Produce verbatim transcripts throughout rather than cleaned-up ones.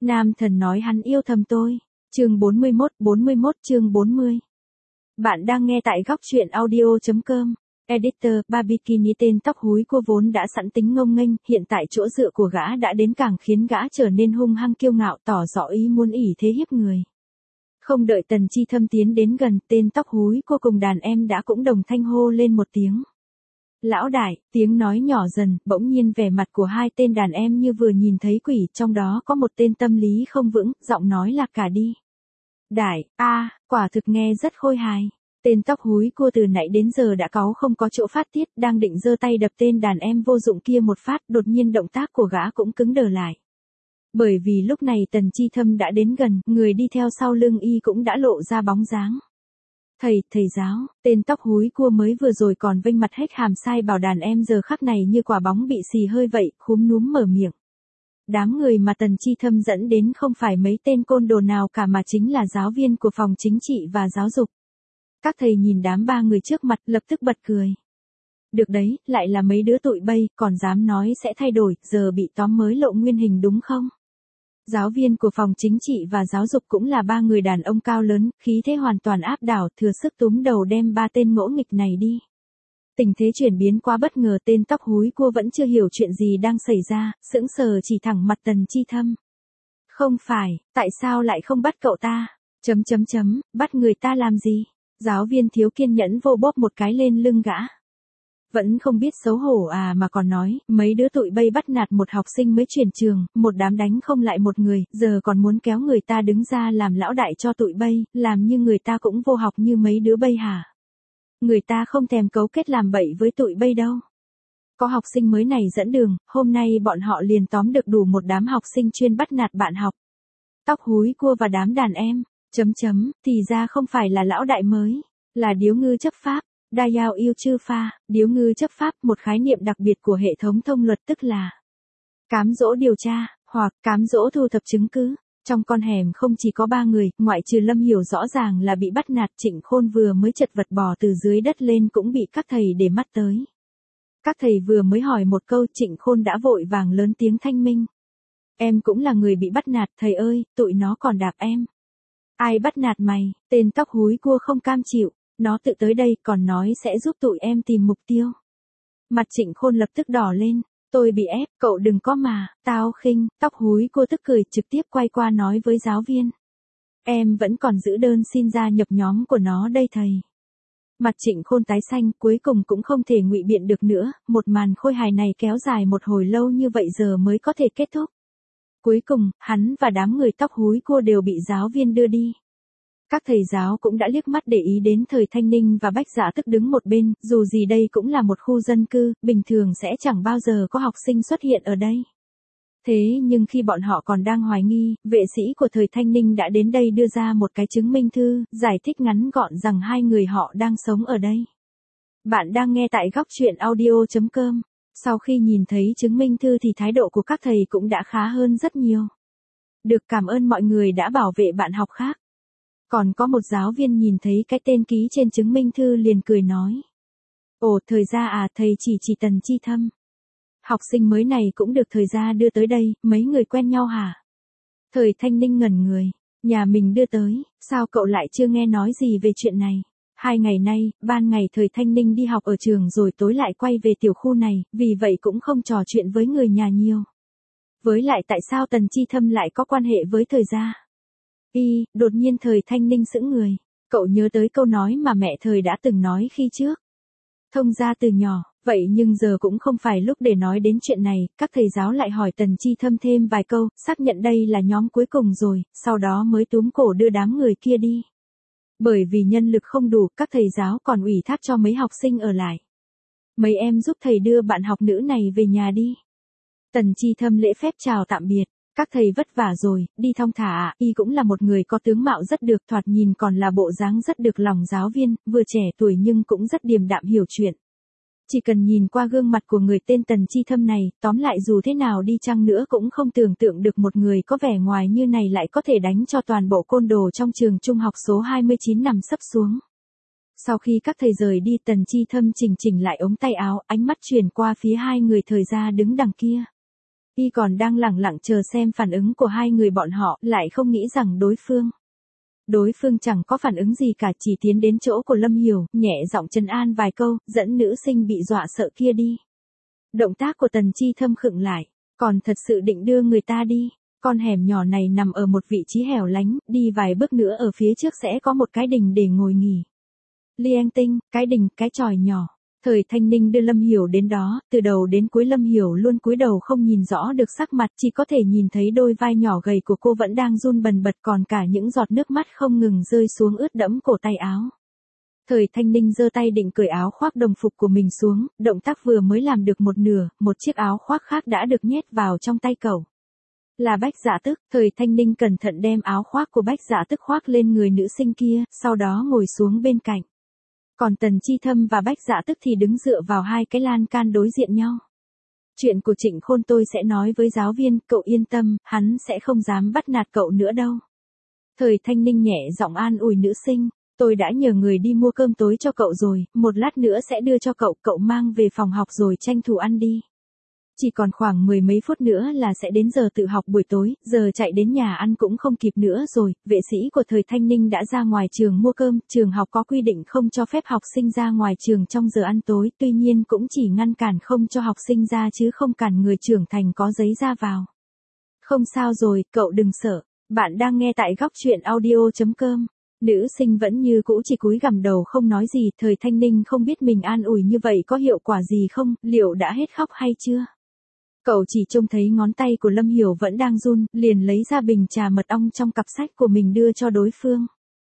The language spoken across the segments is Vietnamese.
Nam thần nói hắn yêu thầm tôi. Chương bốn mươi mốt, bốn mươi mốt chương bốn mươi. Bạn đang nghe tại góc truyện audio chấm com. Editor, Barbikini tên tóc húi cua vốn đã sẵn tính ngông nghênh, hiện tại chỗ dựa của gã đã đến càng khiến gã trở nên hung hăng kiêu ngạo, tỏ rõ ý muốn ỷ thế hiếp người. Không đợi Tần Chi Thâm tiến đến gần, tên tóc húi cua cùng đàn em đã cũng đồng thanh hô lên một tiếng. Lão đại, tiếng nói nhỏ dần, bỗng nhiên vẻ mặt của hai tên đàn em như vừa nhìn thấy quỷ, trong đó có một tên tâm lý không vững, giọng nói lạc cả đi. Đại, a, quả thực nghe rất khôi hài. Tên tóc húi cua từ nãy đến giờ đã cáu không có chỗ phát tiết, đang định giơ tay đập tên đàn em vô dụng kia một phát, đột nhiên động tác của gã cũng cứng đờ lại. Bởi vì lúc này Tần Chi Thâm đã đến gần, người đi theo sau lưng y cũng đã lộ ra bóng dáng. Thầy, thầy giáo, tên tóc húi cua mới vừa rồi còn vênh mặt hét hàm sai bảo đàn em giờ khắc này như quả bóng bị xì hơi vậy, khúm núm mở miệng. Đám người mà Tần Chi Thâm dẫn đến không phải mấy tên côn đồ nào cả mà chính là giáo viên của phòng chính trị và giáo dục. Các thầy nhìn đám ba người trước mặt lập tức bật cười. Được đấy, lại là mấy đứa tụi bay, còn dám nói sẽ thay đổi, giờ bị tóm mới lộ nguyên hình đúng không? Giáo viên của phòng chính trị và giáo dục cũng là ba người đàn ông cao lớn, khí thế hoàn toàn áp đảo, thừa sức túm đầu đem ba tên ngỗ nghịch này đi. Tình thế chuyển biến quá bất ngờ, tên tóc húi cua vẫn chưa hiểu chuyện gì đang xảy ra, sững sờ chỉ thẳng mặt Tần Chi Thâm. Không phải, tại sao lại không bắt cậu ta? Chấm chấm chấm, bắt người ta làm gì? Giáo viên thiếu kiên nhẫn vô bóp một cái lên lưng gã. Vẫn không biết xấu hổ à mà còn nói, mấy đứa tụi bay bắt nạt một học sinh mới chuyển trường, một đám đánh không lại một người, giờ còn muốn kéo người ta đứng ra làm lão đại cho tụi bay, làm như người ta cũng vô học như mấy đứa bay hả? Người ta không thèm cấu kết làm bậy với tụi bay đâu. Có học sinh mới này dẫn đường, hôm nay bọn họ liền tóm được đủ một đám học sinh chuyên bắt nạt bạn học. Tóc húi cua và đám đàn em, chấm chấm, thì ra không phải là lão đại mới, là điếu ngư chấp pháp. Đa Yao yêu chư pha, điếu ngư chấp pháp, một khái niệm đặc biệt của hệ thống thông luật tức là cám dỗ điều tra, hoặc cám dỗ thu thập chứng cứ. Trong con hẻm không chỉ có ba người, ngoại trừ Lâm Hiểu rõ ràng là bị bắt nạt, Trịnh Khôn vừa mới chật vật bò từ dưới đất lên cũng bị các thầy để mắt tới. Các thầy vừa mới hỏi một câu, Trịnh Khôn đã vội vàng lớn tiếng thanh minh. Em cũng là người bị bắt nạt, thầy ơi, tụi nó còn đạp em. Ai bắt nạt mày? Tên tóc húi cua không cam chịu. Nó tự tới đây còn nói sẽ giúp tụi em tìm mục tiêu. Mặt Trịnh Khôn lập tức đỏ lên. Tôi bị ép, cậu đừng có mà, tao khinh, tóc húi cô tức cười trực tiếp quay qua nói với giáo viên. Em vẫn còn giữ đơn xin gia nhập nhóm của nó đây thầy. Mặt Trịnh Khôn tái xanh, cuối cùng cũng không thể ngụy biện được nữa, một màn khôi hài này kéo dài một hồi lâu như vậy giờ mới có thể kết thúc. Cuối cùng, hắn và đám người tóc húi cô đều bị giáo viên đưa đi. Các thầy giáo cũng đã liếc mắt để ý đến Thời Thanh Ninh và Bách Dạ tức đứng một bên, dù gì đây cũng là một khu dân cư, bình thường sẽ chẳng bao giờ có học sinh xuất hiện ở đây. Thế nhưng khi bọn họ còn đang hoài nghi, vệ sĩ của Thời Thanh Ninh đã đến đây đưa ra một cái chứng minh thư, giải thích ngắn gọn rằng hai người họ đang sống ở đây. Bạn đang nghe tại góc truyện audio chấm com. Sau khi nhìn thấy chứng minh thư thì thái độ của các thầy cũng đã khá hơn rất nhiều. Được, cảm ơn mọi người đã bảo vệ bạn học khác. Còn có một giáo viên nhìn thấy cái tên ký trên chứng minh thư liền cười nói. Ồ, thời gia à, thầy chỉ chỉ Tần Chi Thâm. Học sinh mới này cũng được thời gia đưa tới đây, mấy người quen nhau hả? Thời Thanh Ninh ngẩn người, nhà mình đưa tới, sao cậu lại chưa nghe nói gì về chuyện này? Hai ngày nay, ban ngày Thời Thanh Ninh đi học ở trường rồi tối lại quay về tiểu khu này, vì vậy cũng không trò chuyện với người nhà nhiều. Với lại tại sao Tần Chi Thâm lại có quan hệ với thời gia? Y, đột nhiên Thời Thanh Ninh sững người. Cậu nhớ tới câu nói mà mẹ Thời đã từng nói khi trước. Thông gia từ nhỏ, vậy nhưng giờ cũng không phải lúc để nói đến chuyện này, các thầy giáo lại hỏi Tần Chi Thâm thêm vài câu, xác nhận đây là nhóm cuối cùng rồi, sau đó mới túm cổ đưa đám người kia đi. Bởi vì nhân lực không đủ, các thầy giáo còn ủy thác cho mấy học sinh ở lại. Mấy em giúp thầy đưa bạn học nữ này về nhà đi. Tần Chi Thâm lễ phép chào tạm biệt. Các thầy vất vả rồi, đi thong thả à, y cũng là một người có tướng mạo rất được, thoạt nhìn còn là bộ dáng rất được lòng giáo viên, vừa trẻ tuổi nhưng cũng rất điềm đạm hiểu chuyện. Chỉ cần nhìn qua gương mặt của người tên Tần Chi Thâm này, tóm lại dù thế nào đi chăng nữa cũng không tưởng tượng được một người có vẻ ngoài như này lại có thể đánh cho toàn bộ côn đồ trong trường trung học số hai mươi chín nằm sấp xuống. Sau khi các thầy rời đi, Tần Chi Thâm chỉnh chỉnh lại ống tay áo, ánh mắt chuyển qua phía hai người thời gia đứng đằng kia. Y còn đang lẳng lặng chờ xem phản ứng của hai người bọn họ, lại không nghĩ rằng đối phương. Đối phương chẳng có phản ứng gì cả, chỉ tiến đến chỗ của Lâm Hiểu, nhẹ giọng trấn an vài câu, dẫn nữ sinh bị dọa sợ kia đi. Động tác của Tần Chi Thâm khựng lại, còn thật sự định đưa người ta đi. Con hẻm nhỏ này nằm ở một vị trí hẻo lánh, đi vài bước nữa ở phía trước sẽ có một cái đình để ngồi nghỉ. Liêng tinh, cái đình, cái chòi nhỏ. Thời Thanh Ninh đưa Lâm Hiểu đến đó, từ đầu đến cuối Lâm Hiểu luôn cúi đầu không nhìn rõ được sắc mặt, chỉ có thể nhìn thấy đôi vai nhỏ gầy của cô vẫn đang run bần bật, còn cả những giọt nước mắt không ngừng rơi xuống ướt đẫm cổ tay áo. Thời Thanh Ninh giơ tay định cởi áo khoác đồng phục của mình xuống, động tác vừa mới làm được một nửa, một chiếc áo khoác khác đã được nhét vào trong tay cậu. Là Bách Dạ Tức. Thời Thanh Ninh cẩn thận đem áo khoác của Bách Dạ Tức khoác lên người nữ sinh kia, sau đó ngồi xuống bên cạnh. Còn Tần Chi Thâm và Bách Dạ Tức thì đứng dựa vào hai cái lan can đối diện nhau. Chuyện của Trịnh Khôn tôi sẽ nói với giáo viên, cậu yên tâm, hắn sẽ không dám bắt nạt cậu nữa đâu. Thời Thanh Ninh nhẹ giọng an ủi nữ sinh, tôi đã nhờ người đi mua cơm tối cho cậu rồi, một lát nữa sẽ đưa cho cậu, cậu mang về phòng học rồi tranh thủ ăn đi. Chỉ còn khoảng mười mấy phút nữa là sẽ đến giờ tự học buổi tối, giờ chạy đến nhà ăn cũng không kịp nữa rồi. Vệ sĩ của Thời Thanh Ninh đã ra ngoài trường mua cơm, trường học có quy định không cho phép học sinh ra ngoài trường trong giờ ăn tối, tuy nhiên cũng chỉ ngăn cản không cho học sinh ra chứ không cản người trưởng thành có giấy ra vào. Không sao rồi, cậu đừng sợ, bạn đang nghe tại góc truyện audio chấm com. Nữ sinh vẫn như cũ chỉ cúi gằm đầu không nói gì. Thời Thanh Ninh không biết mình an ủi như vậy có hiệu quả gì không, liệu đã hết khóc hay chưa? Cậu chỉ trông thấy ngón tay của Lâm Hiểu vẫn đang run, liền lấy ra bình trà mật ong trong cặp sách của mình đưa cho đối phương.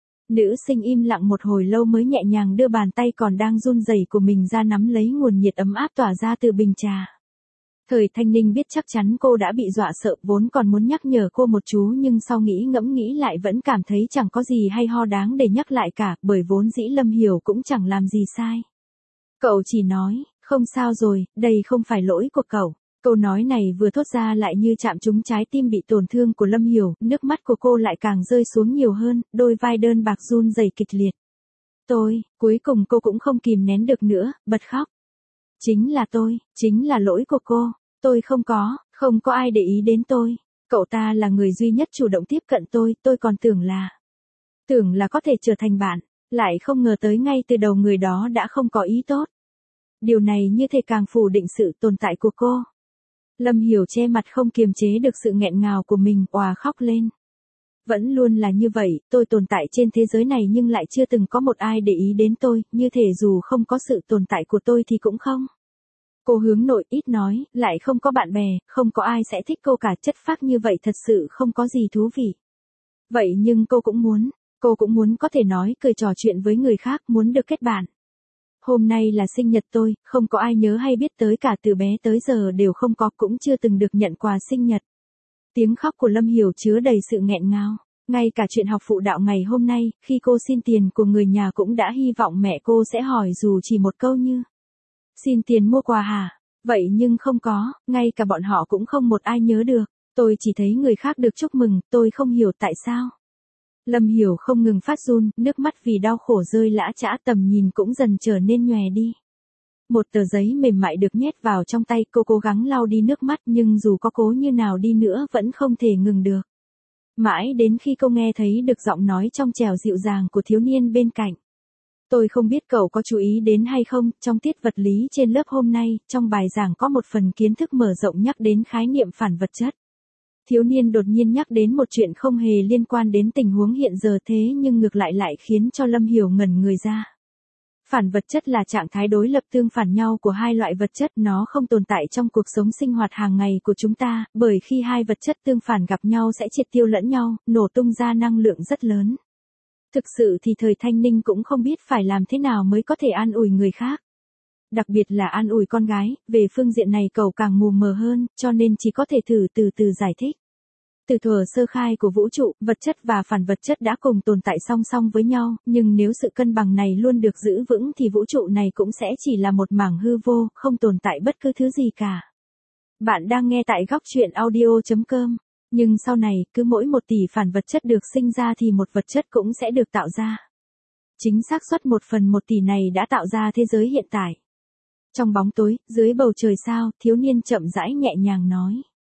Nữ sinh im lặng một hồi lâu mới nhẹ nhàng đưa bàn tay còn đang run rẩy của mình ra nắm lấy nguồn nhiệt ấm áp tỏa ra từ bình trà. Thời Thanh Ninh biết chắc chắn cô đã bị dọa sợ, vốn còn muốn nhắc nhở cô một chú nhưng sau nghĩ ngẫm nghĩ lại vẫn cảm thấy chẳng có gì hay ho đáng để nhắc lại cả, bởi vốn dĩ Lâm Hiểu cũng chẳng làm gì sai. Cậu chỉ nói, không sao rồi, đây không phải lỗi của cậu. Câu nói này vừa thốt ra lại như chạm trúng trái tim bị tổn thương của Lâm Hiểu, nước mắt của cô lại càng rơi xuống nhiều hơn, đôi vai đơn bạc run rẩy kịch liệt. Tôi, cuối cùng cô cũng không kìm nén được nữa, bật khóc. Chính là tôi, chính là lỗi của cô, tôi không có, không có ai để ý đến tôi. Cậu ta là người duy nhất chủ động tiếp cận tôi, tôi còn tưởng là, tưởng là có thể trở thành bạn, lại không ngờ tới ngay từ đầu người đó đã không có ý tốt. Điều này như thể càng phủ định sự tồn tại của cô. Lâm Hiểu che mặt không kiềm chế được sự nghẹn ngào của mình, òa khóc lên. Vẫn luôn là như vậy, tôi tồn tại trên thế giới này nhưng lại chưa từng có một ai để ý đến tôi, như thể dù không có sự tồn tại của tôi thì cũng không. Cô hướng nội ít nói, lại không có bạn bè, không có ai sẽ thích cô cả, chất phác như vậy thật sự không có gì thú vị. Vậy nhưng cô cũng muốn, cô cũng muốn có thể nói cười trò chuyện với người khác, muốn được kết bạn. Hôm nay là sinh nhật tôi, không có ai nhớ hay biết tới cả, từ bé tới giờ đều không có, cũng chưa từng được nhận quà sinh nhật. Tiếng khóc của Lâm Hiểu chứa đầy sự nghẹn ngào. Ngay cả chuyện học phụ đạo ngày hôm nay, khi cô xin tiền của người nhà cũng đã hy vọng mẹ cô sẽ hỏi dù chỉ một câu như: xin tiền mua quà hả? Vậy nhưng không có, ngay cả bọn họ cũng không một ai nhớ được. Tôi chỉ thấy người khác được chúc mừng, tôi không hiểu tại sao. Lâm Hiểu không ngừng phát run, nước mắt vì đau khổ rơi lã chã, tầm nhìn cũng dần trở nên nhòe đi. Một tờ giấy mềm mại được nhét vào trong tay, cô cố gắng lau đi nước mắt nhưng dù có cố như nào đi nữa vẫn không thể ngừng được. Mãi đến khi cô nghe thấy được giọng nói trong trẻo dịu dàng của thiếu niên bên cạnh. Tôi không biết cậu có chú ý đến hay không, trong tiết vật lý trên lớp hôm nay, trong bài giảng có một phần kiến thức mở rộng nhắc đến khái niệm phản vật chất. Thiếu niên đột nhiên nhắc đến một chuyện không hề liên quan đến tình huống hiện giờ, thế nhưng ngược lại lại khiến cho Lâm Hiểu ngẩn người ra. Phản vật chất là trạng thái đối lập tương phản nhau của hai loại vật chất, nó không tồn tại trong cuộc sống sinh hoạt hàng ngày của chúng ta, bởi khi hai vật chất tương phản gặp nhau sẽ triệt tiêu lẫn nhau, nổ tung ra năng lượng rất lớn. Thực sự thì Thời Thanh Ninh cũng không biết phải làm thế nào mới có thể an ủi người khác. Đặc biệt là an ủi con gái, về phương diện này cậu càng mù mờ hơn, cho nên chỉ có thể thử từ từ giải thích. Từ thuở sơ khai của vũ trụ, vật chất và phản vật chất đã cùng tồn tại song song với nhau, nhưng nếu sự cân bằng này luôn được giữ vững thì vũ trụ này cũng sẽ chỉ là một mảng hư vô, không tồn tại bất cứ thứ gì cả. Bạn đang nghe tại góc truyện audio chấm com. Nhưng sau này, cứ mỗi một tỷ phản vật chất được sinh ra thì một vật chất cũng sẽ được tạo ra. Chính xác suất một phần một tỷ này đã tạo ra thế giới hiện tại. Trong bóng tối, dưới bầu trời sao, thiếu niên chậm rãi nhẹ nhàng nói.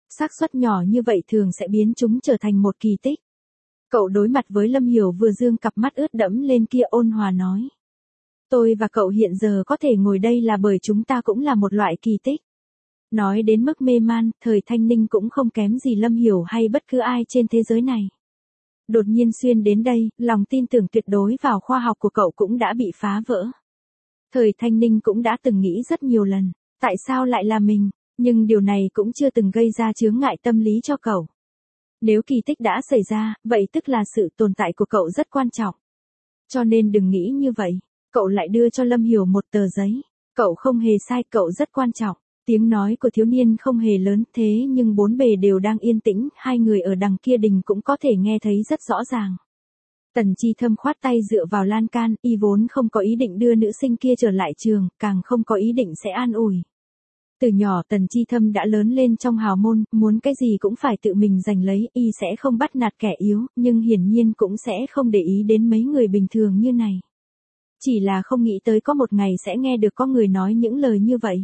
xác suất nhỏ như vậy thường sẽ biến chúng trở thành một kỳ tích. Cậu đối mặt với Lâm Hiểu vừa dương cặp mắt ướt đẫm lên kia ôn hòa nói. Tôi và cậu hiện giờ có thể ngồi đây là bởi chúng ta cũng là một loại kỳ tích. Nói đến mức mê man, Thời Thanh Ninh cũng không kém gì Lâm Hiểu hay bất cứ ai trên thế giới này. Đột nhiên xuyên đến đây, lòng tin tưởng tuyệt đối vào khoa học của cậu cũng đã bị phá vỡ. Thời Thanh Ninh cũng đã từng nghĩ rất nhiều lần, tại sao lại là mình, nhưng điều này cũng chưa từng gây ra chướng ngại tâm lý cho cậu. Nếu kỳ tích đã xảy ra, vậy tức là sự tồn tại của cậu rất quan trọng. Cho nên đừng nghĩ như vậy, cậu lại đưa cho Lâm Hiểu một tờ giấy. Cậu không hề sai, cậu rất quan trọng. Tiếng nói của thiếu niên không hề lớn thế nhưng bốn bề đều đang yên tĩnh, hai người ở đằng kia đình cũng có thể nghe thấy rất rõ ràng. Tần Chi Thâm khoát tay dựa vào lan can, y vốn không có ý định đưa nữ sinh kia trở lại trường, càng không có ý định sẽ an ủi. Từ nhỏ Tần Chi Thâm đã lớn lên trong hào môn, muốn cái gì cũng phải tự mình giành lấy, y sẽ không bắt nạt kẻ yếu, nhưng hiển nhiên cũng sẽ không để ý đến mấy người bình thường như này. Chỉ là không nghĩ tới có một ngày sẽ nghe được có người nói những lời như vậy.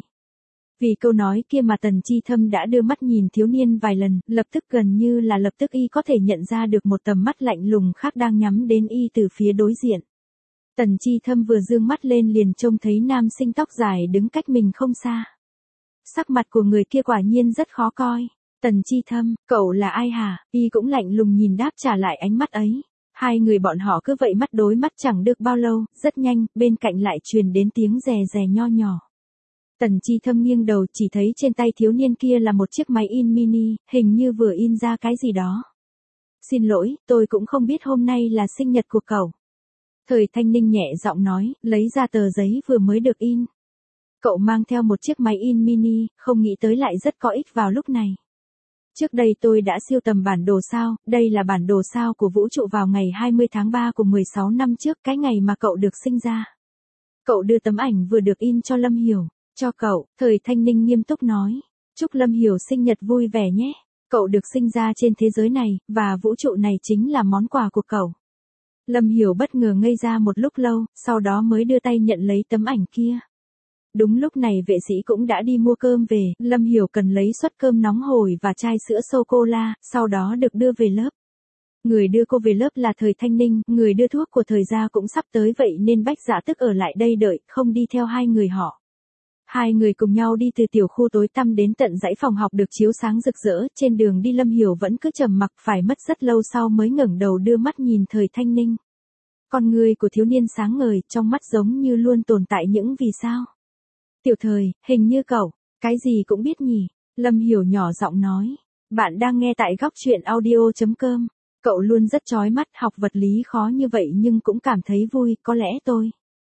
Vì câu nói kia mà Tần Chi Thâm đã đưa mắt nhìn thiếu niên vài lần, lập tức gần như là lập tức y có thể nhận ra được một tầm mắt lạnh lùng khác đang nhắm đến y từ phía đối diện. Tần Chi Thâm vừa dương mắt lên liền trông thấy nam sinh tóc dài đứng cách mình không xa. Sắc mặt của người kia quả nhiên rất khó coi. Tần Chi Thâm, cậu là ai hả? Y cũng lạnh lùng nhìn đáp trả lại ánh mắt ấy. Hai người bọn họ cứ vậy mắt đối mắt chẳng được bao lâu, rất nhanh, bên cạnh lại truyền đến tiếng rè rè nho nhỏ. Tần Chi Thâm nghiêng đầu chỉ thấy trên tay thiếu niên kia là một chiếc máy in mini, hình như vừa in ra cái gì đó. Xin lỗi, tôi cũng không biết hôm nay là sinh nhật của cậu. Thời Thanh Ninh nhẹ giọng nói, lấy ra tờ giấy vừa mới được in. Cậu mang theo một chiếc máy in mini, không nghĩ tới lại rất có ích vào lúc này. Trước đây tôi đã siêu tầm bản đồ sao, đây là bản đồ sao của vũ trụ vào ngày hai mươi tháng ba của mười sáu năm trước, cái ngày mà cậu được sinh ra. Cậu đưa tấm ảnh vừa được in cho Lâm Hiểu. Cho cậu, Thời Thanh Ninh nghiêm túc nói. Chúc Lâm Hiểu sinh nhật vui vẻ nhé. Cậu được sinh ra trên thế giới này, và vũ trụ này chính là món quà của cậu. Lâm Hiểu bất ngờ ngây ra một lúc lâu, sau đó mới đưa tay nhận lấy tấm ảnh kia. Đúng lúc này vệ sĩ cũng đã đi mua cơm về, Lâm Hiểu cần lấy suất cơm nóng hổi và chai sữa sô-cô-la, sau đó được đưa về lớp. Người đưa cô về lớp là Thời Thanh Ninh, người đưa thuốc của Thời gia cũng sắp tới vậy nên Bách Dạ tức ở lại đây đợi, không đi theo hai người họ. Hai người cùng nhau đi từ tiểu khu tối tăm đến tận dãy phòng học được chiếu sáng rực rỡ, trên đường đi Lâm Hiểu vẫn cứ trầm mặc, phải mất rất lâu sau mới ngẩng đầu đưa mắt nhìn Thời Thanh Ninh. Con người của thiếu niên sáng ngời, trong mắt giống như luôn tồn tại những vì sao. Tiểu Thời, hình như cậu, cái gì cũng biết nhỉ, Lâm Hiểu nhỏ giọng nói. Bạn đang nghe tại góc truyện audio chấm com. Cậu luôn rất chói mắt, học vật lý khó như vậy nhưng cũng cảm thấy vui, có lẽ tôi.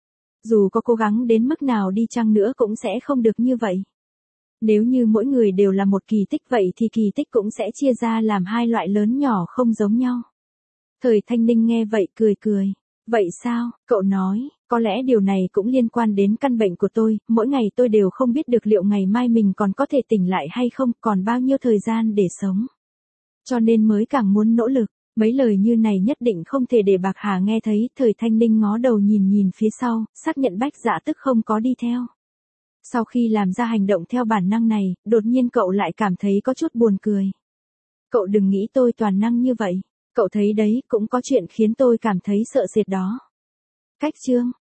Dù có cố gắng đến mức nào đi chăng nữa cũng sẽ không được như vậy. Nếu như mỗi người đều là một kỳ tích vậy thì kỳ tích cũng sẽ chia ra làm hai loại lớn nhỏ không giống nhau. Thời Thanh Ninh nghe vậy cười cười. Vậy sao, cậu nói, có lẽ điều này cũng liên quan đến căn bệnh của tôi, mỗi ngày tôi đều không biết được liệu ngày mai mình còn có thể tỉnh lại hay không, còn bao nhiêu thời gian để sống. Cho nên mới càng muốn nỗ lực. Mấy lời như này nhất định không thể để Bạc Hà nghe thấy, Thời Thanh Ninh ngó đầu nhìn nhìn phía sau, xác nhận Bách Dạ tức không có đi theo. Sau khi làm ra hành động theo bản năng này, đột nhiên cậu lại cảm thấy có chút buồn cười. Cậu đừng nghĩ tôi toàn năng như vậy, cậu thấy đấy, cũng có chuyện khiến tôi cảm thấy sợ sệt đó. Cách chương